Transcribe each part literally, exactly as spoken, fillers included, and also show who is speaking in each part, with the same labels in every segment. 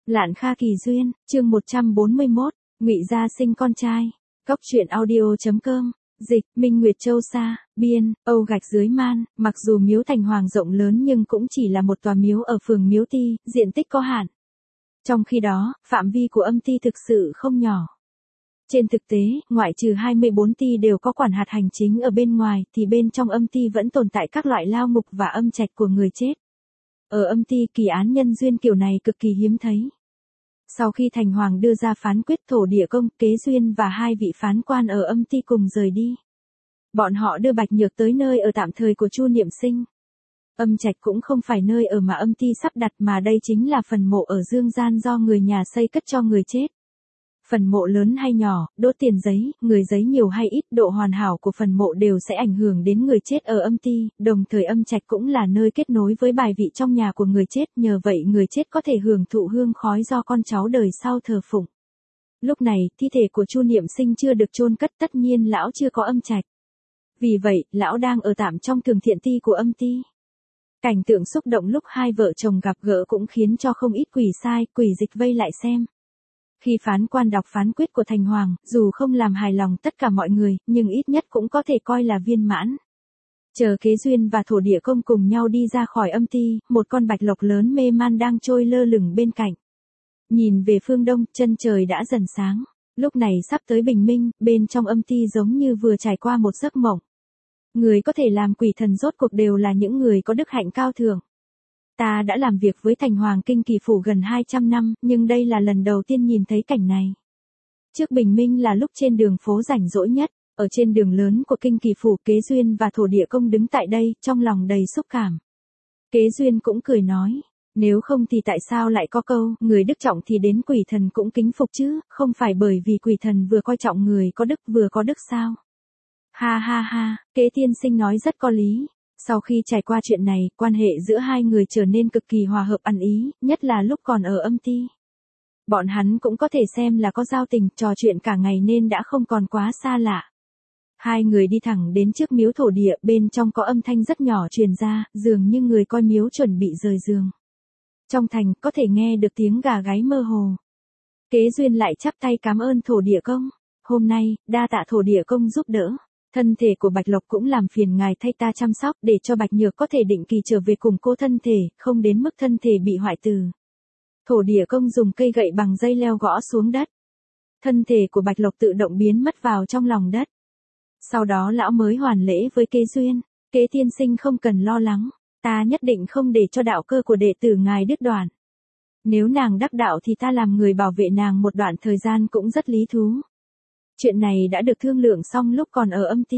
Speaker 1: Lạn Kha kỳ duyên, chương một trăm bốn mươi mốt, Ngụy gia sinh con trai. Cóc truyện audio chấm com, dịch, Minh Nguyệt Châu Sa, biên, Âu gạch dưới man. Mặc dù miếu Thành Hoàng rộng lớn nhưng cũng chỉ là một tòa miếu ở phường Miếu Ti, diện tích có hạn. Trong khi đó, phạm vi của âm ty thực sự không nhỏ. Trên thực tế, ngoại trừ hai mươi bốn ty đều có quản hạt hành chính ở bên ngoài, thì bên trong âm ty vẫn tồn tại các loại lao ngục và âm trạch của người chết. Ở âm ty, kỳ án nhân duyên kiểu này cực kỳ hiếm thấy. Sau khi Thành Hoàng đưa ra phán quyết, Thổ Địa Công, Kế Duyên và hai vị phán quan ở âm ty cùng rời đi. Bọn họ đưa Bạch Nhược tới nơi ở tạm thời của Chu Niệm Sinh. Âm trạch cũng không phải nơi ở mà âm ty sắp đặt, mà đây chính là phần mộ ở dương gian do người nhà xây cất cho người chết. Phần mộ lớn hay nhỏ, đốt tiền giấy, người giấy nhiều hay ít, độ hoàn hảo của phần mộ đều sẽ ảnh hưởng đến người chết ở âm ty, đồng thời âm trạch cũng là nơi kết nối với bài vị trong nhà của người chết, nhờ vậy người chết có thể hưởng thụ hương khói do con cháu đời sau thờ phụng. Lúc này, thi thể của Chu Niệm Sinh chưa được chôn cất, tất nhiên lão chưa có âm trạch. Vì vậy, lão đang ở tạm trong thường thiện ty của âm ty. Cảnh tượng xúc động lúc hai vợ chồng gặp gỡ cũng khiến cho không ít quỷ sai, quỷ dịch vây lại xem. Khi phán quan đọc phán quyết của Thành Hoàng, dù không làm hài lòng tất cả mọi người, nhưng ít nhất cũng có thể coi là viên mãn. Chờ Kế Duyên và Thổ Địa Công cùng nhau đi ra khỏi âm ty, một con bạch lộc lớn mê man đang trôi lơ lửng bên cạnh. Nhìn về phương đông, chân trời đã dần sáng. Lúc này sắp tới bình minh, bên trong âm ty giống như vừa trải qua một giấc mộng. Người có thể làm quỷ thần rốt cuộc đều là những người có đức hạnh cao thượng. Ta đã làm việc với Thành Hoàng Kinh Kỳ Phủ gần hai trăm năm, nhưng đây là lần đầu tiên nhìn thấy cảnh này. Trước bình minh là lúc trên đường phố rảnh rỗi nhất, ở trên đường lớn của Kinh Kỳ Phủ, Kế Duyên và Thổ Địa Công đứng tại đây, trong lòng đầy xúc cảm. Kế Duyên cũng cười nói, nếu không thì tại sao lại có câu, người đức trọng thì đến quỷ thần cũng kính phục chứ, không phải bởi vì quỷ thần vừa coi trọng người có đức vừa có đức sao? Ha ha ha, Kế tiên sinh nói rất có lý. Sau khi trải qua chuyện này, quan hệ giữa hai người trở nên cực kỳ hòa hợp ăn ý, nhất là lúc còn ở âm ty. Bọn hắn cũng có thể xem là có giao tình, trò chuyện cả ngày nên đã không còn quá xa lạ. Hai người đi thẳng đến trước miếu thổ địa, bên trong có âm thanh rất nhỏ truyền ra, dường như người coi miếu chuẩn bị rời giường. Trong thành, có thể nghe được tiếng gà gáy mơ hồ. Kế Duyên lại chắp tay cảm ơn Thổ Địa Công. Hôm nay, đa tạ Thổ Địa Công giúp đỡ. Thân thể của Bạch Lộc cũng làm phiền ngài thay ta chăm sóc, để cho Bạch Nhược có thể định kỳ trở về cùng cô thân thể, không đến mức thân thể bị hoại tử. Thổ Địa Công dùng cây gậy bằng dây leo gõ xuống đất. Thân thể của Bạch Lộc tự động biến mất vào trong lòng đất. Sau đó lão mới hoàn lễ với Kế Duyên. Kế tiên sinh không cần lo lắng, ta nhất định không để cho đạo cơ của đệ tử ngài đứt đoạn. Nếu nàng đắc đạo thì ta làm người bảo vệ nàng một đoạn thời gian cũng rất lý thú. Chuyện này đã được thương lượng xong lúc còn ở âm ty.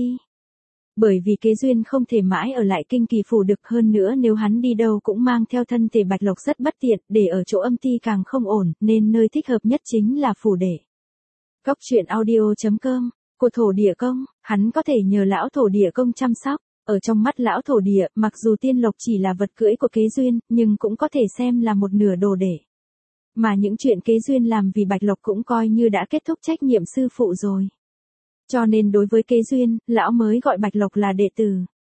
Speaker 1: Bởi vì Kế Duyên không thể mãi ở lại Kinh Kỳ Phủ được, hơn nữa nếu hắn đi đâu cũng mang theo thân thể Bạch Lộc rất bất tiện, để ở chỗ âm ty càng không ổn, nên nơi thích hợp nhất chính là phủ đệ. Cóc truyện audio chấm com, của Thổ Địa Công, hắn có thể nhờ lão Thổ Địa Công chăm sóc. Ở trong mắt lão Thổ Địa, mặc dù tiên lộc chỉ là vật cưỡi của Kế Duyên, nhưng cũng có thể xem là một nửa đồ đệ. Mà những chuyện Kế Duyên làm vì Bạch Lộc cũng coi như đã kết thúc trách nhiệm sư phụ rồi. Cho nên đối với Kế Duyên, lão mới gọi Bạch Lộc là đệ tử.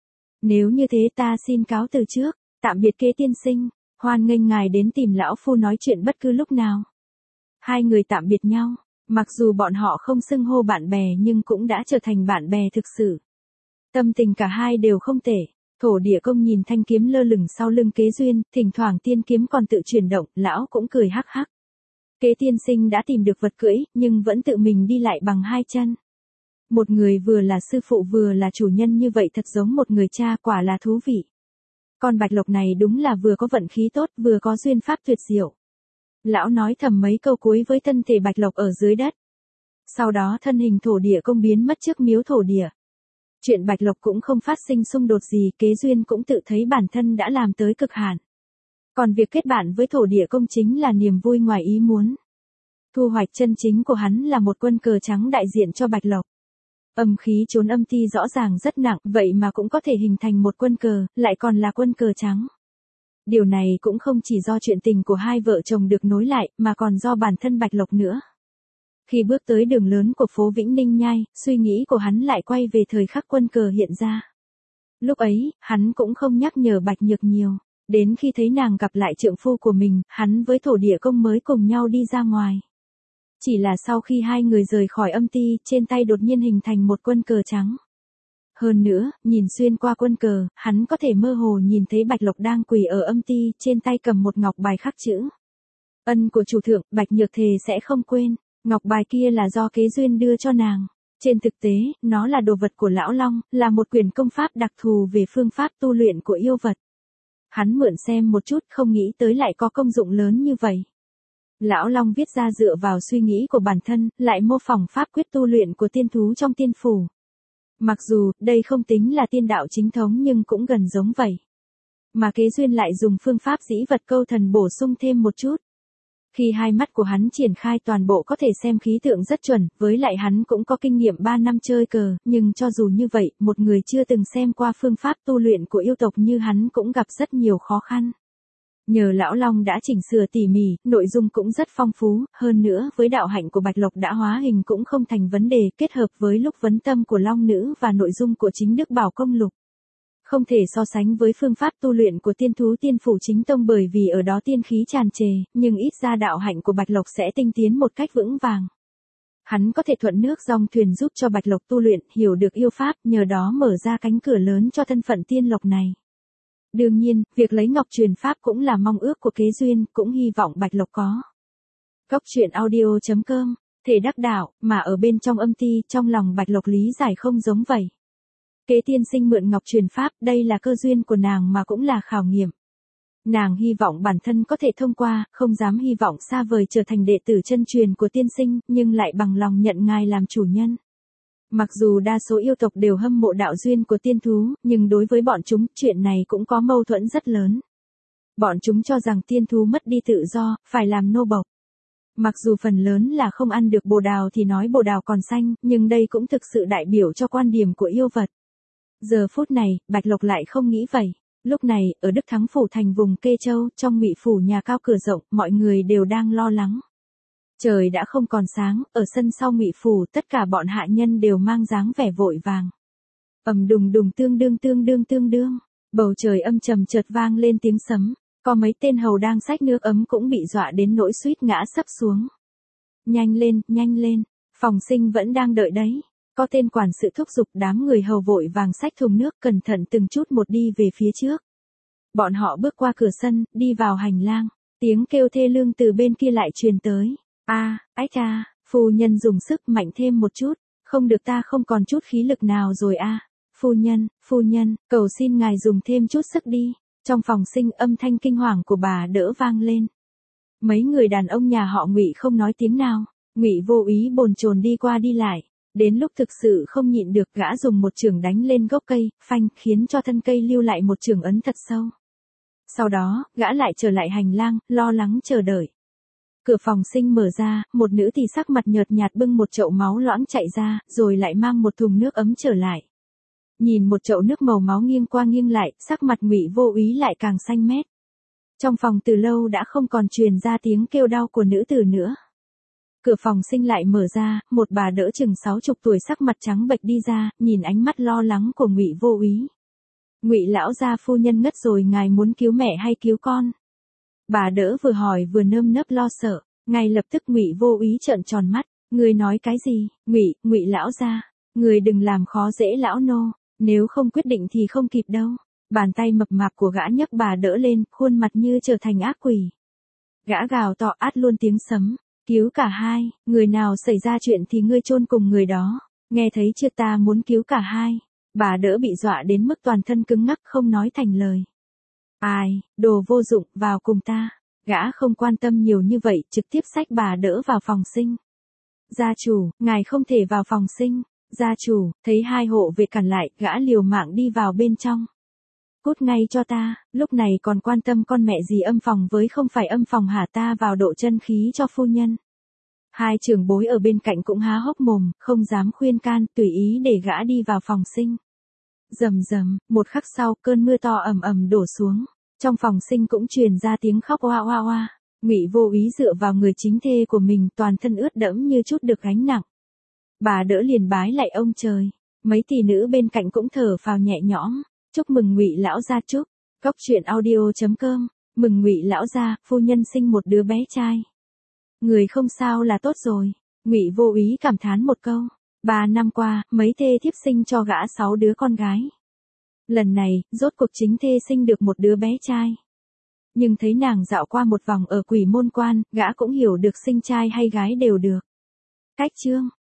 Speaker 1: Nếu như thế ta xin cáo từ trước, tạm biệt Kế tiên sinh, hoan nghênh ngài đến tìm lão phu nói chuyện bất cứ lúc nào. Hai người tạm biệt nhau, mặc dù bọn họ không xưng hô bạn bè nhưng cũng đã trở thành bạn bè thực sự. Tâm tình cả hai đều không tệ. Thổ Địa Công nhìn thanh kiếm lơ lửng sau lưng Kế Duyên, thỉnh thoảng tiên kiếm còn tự chuyển động, lão cũng cười hắc hắc. Kế tiên sinh đã tìm được vật cưỡi, nhưng vẫn tự mình đi lại bằng hai chân. Một người vừa là sư phụ vừa là chủ nhân như vậy thật giống một người cha, quả là thú vị. Con Bạch Lộc này đúng là vừa có vận khí tốt, vừa có duyên pháp tuyệt diệu. Lão nói thầm mấy câu cuối với thân thể Bạch Lộc ở dưới đất. Sau đó thân hình Thổ Địa Công biến mất trước miếu thổ địa. Chuyện Bạch Lộc cũng không phát sinh xung đột gì, Kế Duyên cũng tự thấy bản thân đã làm tới cực hạn. Còn việc kết bạn với Thổ Địa Công chính là niềm vui ngoài ý muốn. Thu hoạch chân chính của hắn là một quân cờ trắng đại diện cho Bạch Lộc. Âm khí trốn âm ty rõ ràng rất nặng, vậy mà cũng có thể hình thành một quân cờ, lại còn là quân cờ trắng. Điều này cũng không chỉ do chuyện tình của hai vợ chồng được nối lại, mà còn do bản thân Bạch Lộc nữa. Khi bước tới đường lớn của phố Vĩnh Ninh Nhai, suy nghĩ của hắn lại quay về thời khắc quân cờ hiện ra. Lúc ấy, hắn cũng không nhắc nhở Bạch Nhược nhiều. Đến khi thấy nàng gặp lại trượng phu của mình, hắn với thổ địa công mới cùng nhau đi ra ngoài. Chỉ là sau khi hai người rời khỏi âm ty, trên tay đột nhiên hình thành một quân cờ trắng. Hơn nữa, nhìn xuyên qua quân cờ, hắn có thể mơ hồ nhìn thấy Bạch Lộc đang quỳ ở âm ty, trên tay cầm một ngọc bài khắc chữ. Ân của chủ thượng, Bạch Nhược thề sẽ không quên. Ngọc bài kia là do Kế Duyên đưa cho nàng. Trên thực tế, nó là đồ vật của Lão Long, là một quyển công pháp đặc thù về phương pháp tu luyện của yêu vật. Hắn mượn xem một chút, không nghĩ tới lại có công dụng lớn như vậy. Lão Long viết ra dựa vào suy nghĩ của bản thân, lại mô phỏng pháp quyết tu luyện của tiên thú trong tiên phủ. Mặc dù, đây không tính là tiên đạo chính thống nhưng cũng gần giống vậy. Mà Kế Duyên lại dùng phương pháp dĩ vật câu thần bổ sung thêm một chút. Khi hai mắt của hắn triển khai toàn bộ có thể xem khí tượng rất chuẩn, với lại hắn cũng có kinh nghiệm ba năm chơi cờ, nhưng cho dù như vậy, một người chưa từng xem qua phương pháp tu luyện của yêu tộc như hắn cũng gặp rất nhiều khó khăn. Nhờ Lão Long đã chỉnh sửa tỉ mỉ, nội dung cũng rất phong phú, hơn nữa với đạo hạnh của Bạch Lộc đã hóa hình cũng không thành vấn đề, kết hợp với lúc vấn tâm của Long Nữ và nội dung của chính Đức Bảo Công Lục. Không thể so sánh với phương pháp tu luyện của tiên thú tiên phủ chính tông bởi vì ở đó tiên khí tràn trề, nhưng ít ra đạo hạnh của Bạch Lộc sẽ tinh tiến một cách vững vàng. Hắn có thể thuận nước dòng thuyền giúp cho Bạch Lộc tu luyện, hiểu được yêu pháp, nhờ đó mở ra cánh cửa lớn cho thân phận tiên lộc này. Đương nhiên, việc lấy ngọc truyền pháp cũng là mong ước của Kế Duyên, cũng hy vọng Bạch Lộc có. Góc truyện audio chấm com, thể đắc đạo, mà ở bên trong âm ty, trong lòng Bạch Lộc lý giải không giống vậy. Kế tiên sinh mượn ngọc truyền pháp, đây là cơ duyên của nàng mà cũng là khảo nghiệm. Nàng hy vọng bản thân có thể thông qua, không dám hy vọng xa vời trở thành đệ tử chân truyền của tiên sinh, nhưng lại bằng lòng nhận ngài làm chủ nhân. Mặc dù đa số yêu tộc đều hâm mộ đạo duyên của tiên thú, nhưng đối với bọn chúng, chuyện này cũng có mâu thuẫn rất lớn. Bọn chúng cho rằng tiên thú mất đi tự do, phải làm nô bộc. Mặc dù phần lớn là không ăn được bồ đào thì nói bồ đào còn xanh, nhưng đây cũng thực sự đại biểu cho quan điểm của yêu vật. Giờ phút này, Bạch Lộc lại không nghĩ vậy. Lúc này, ở Đức Thắng Phủ thành vùng Kê Châu, trong Ngụy Phủ nhà cao cửa rộng, mọi người đều đang lo lắng. Trời đã không còn sáng, ở sân sau Ngụy Phủ, tất cả bọn hạ nhân đều mang dáng vẻ vội vàng. Ầm đùng đùng tương đương tương đương tương đương, bầu trời âm trầm chợt vang lên tiếng sấm, có mấy tên hầu đang xách nước ấm cũng bị dọa đến nỗi suýt ngã sấp xuống. Nhanh lên, nhanh lên, Phòng Sinh vẫn đang đợi đấy. Có tên quản sự thúc giục, đám người hầu vội vàng xách thùng nước cẩn thận từng chút một đi về phía trước. Bọn họ bước qua cửa sân, đi vào hành lang, tiếng kêu thê lương từ bên kia lại truyền tới. A, ách a, phu nhân dùng sức mạnh thêm một chút, không được ta không còn chút khí lực nào rồi a. Phu nhân, phu nhân, cầu xin ngài dùng thêm chút sức đi. Trong phòng sinh âm thanh kinh hoàng của bà đỡ vang lên. Mấy người đàn ông nhà họ Ngụy không nói tiếng nào, Ngụy Vô Ý bồn chồn đi qua đi lại. Đến lúc thực sự không nhịn được, gã dùng một chưởng đánh lên gốc cây, phanh, khiến cho thân cây lưu lại một chưởng ấn thật sâu. Sau đó, gã lại trở lại hành lang, lo lắng chờ đợi. Cửa phòng sinh mở ra, một nữ thì sắc mặt nhợt nhạt bưng một chậu máu loãng chạy ra, rồi lại mang một thùng nước ấm trở lại. Nhìn một chậu nước màu máu nghiêng qua nghiêng lại, sắc mặt Ngụy Vô Ý lại càng xanh mét. Trong phòng từ lâu đã không còn truyền ra tiếng kêu đau của nữ tử nữa. Cửa phòng sinh lại mở ra, một bà đỡ chừng sáu chục tuổi sắc mặt trắng bệch đi ra, nhìn ánh mắt lo lắng của Ngụy Vô Ý. Ngụy lão gia phu nhân ngất rồi, ngài muốn cứu mẹ hay cứu con? Bà đỡ vừa hỏi vừa nơm nớp lo sợ, ngay lập tức Ngụy Vô Ý trợn tròn mắt, ngươi nói cái gì? Ngụy, Ngụy lão gia, ngươi đừng làm khó dễ lão nô, nếu không quyết định thì không kịp đâu. Bàn tay mập mạp của gã nhấc bà đỡ lên, khuôn mặt như trở thành ác quỷ. Gã gào to át luôn tiếng sấm. Cứu cả hai, người nào xảy ra chuyện thì ngươi chôn cùng người đó, nghe thấy chưa, ta muốn cứu cả hai. Bà đỡ bị dọa đến mức toàn thân cứng ngắc không nói thành lời. Ai, đồ vô dụng, vào cùng ta. Gã không quan tâm nhiều như vậy, trực tiếp xách bà đỡ vào phòng sinh. Gia chủ, ngài không thể vào phòng sinh. Gia chủ, thấy hai hộ vệ cản lại, gã liều mạng đi vào bên trong. Cút ngay cho ta, lúc này còn quan tâm con mẹ gì âm phòng với không phải âm phòng hả, ta vào độ chân khí cho phu nhân. Hai trưởng bối ở bên cạnh cũng há hốc mồm, không dám khuyên can, tùy ý để gã đi vào phòng sinh. Rầm rầm, một khắc sau, cơn mưa to ầm ầm đổ xuống. Trong phòng sinh cũng truyền ra tiếng khóc oa oa oa. Ngụy Vô Ý dựa vào người chính thê của mình, toàn thân ướt đẫm như chút được gánh nặng. Bà đỡ liền bái lại ông trời. Mấy tỷ nữ bên cạnh cũng thở phào nhẹ nhõm. Chúc mừng Ngụy lão gia chúc. Cốc truyện audio chấm com, mừng Ngụy lão gia, phu nhân sinh một đứa bé trai. Người không sao là tốt rồi. Ngụy Vô Úy cảm thán một câu. Ba năm qua, mấy thê thiếp sinh cho gã sáu đứa con gái. Lần này, rốt cuộc chính thê sinh được một đứa bé trai. Nhưng thấy nàng dạo qua một vòng ở Quỷ Môn Quan, gã cũng hiểu được sinh trai hay gái đều được. Cách chương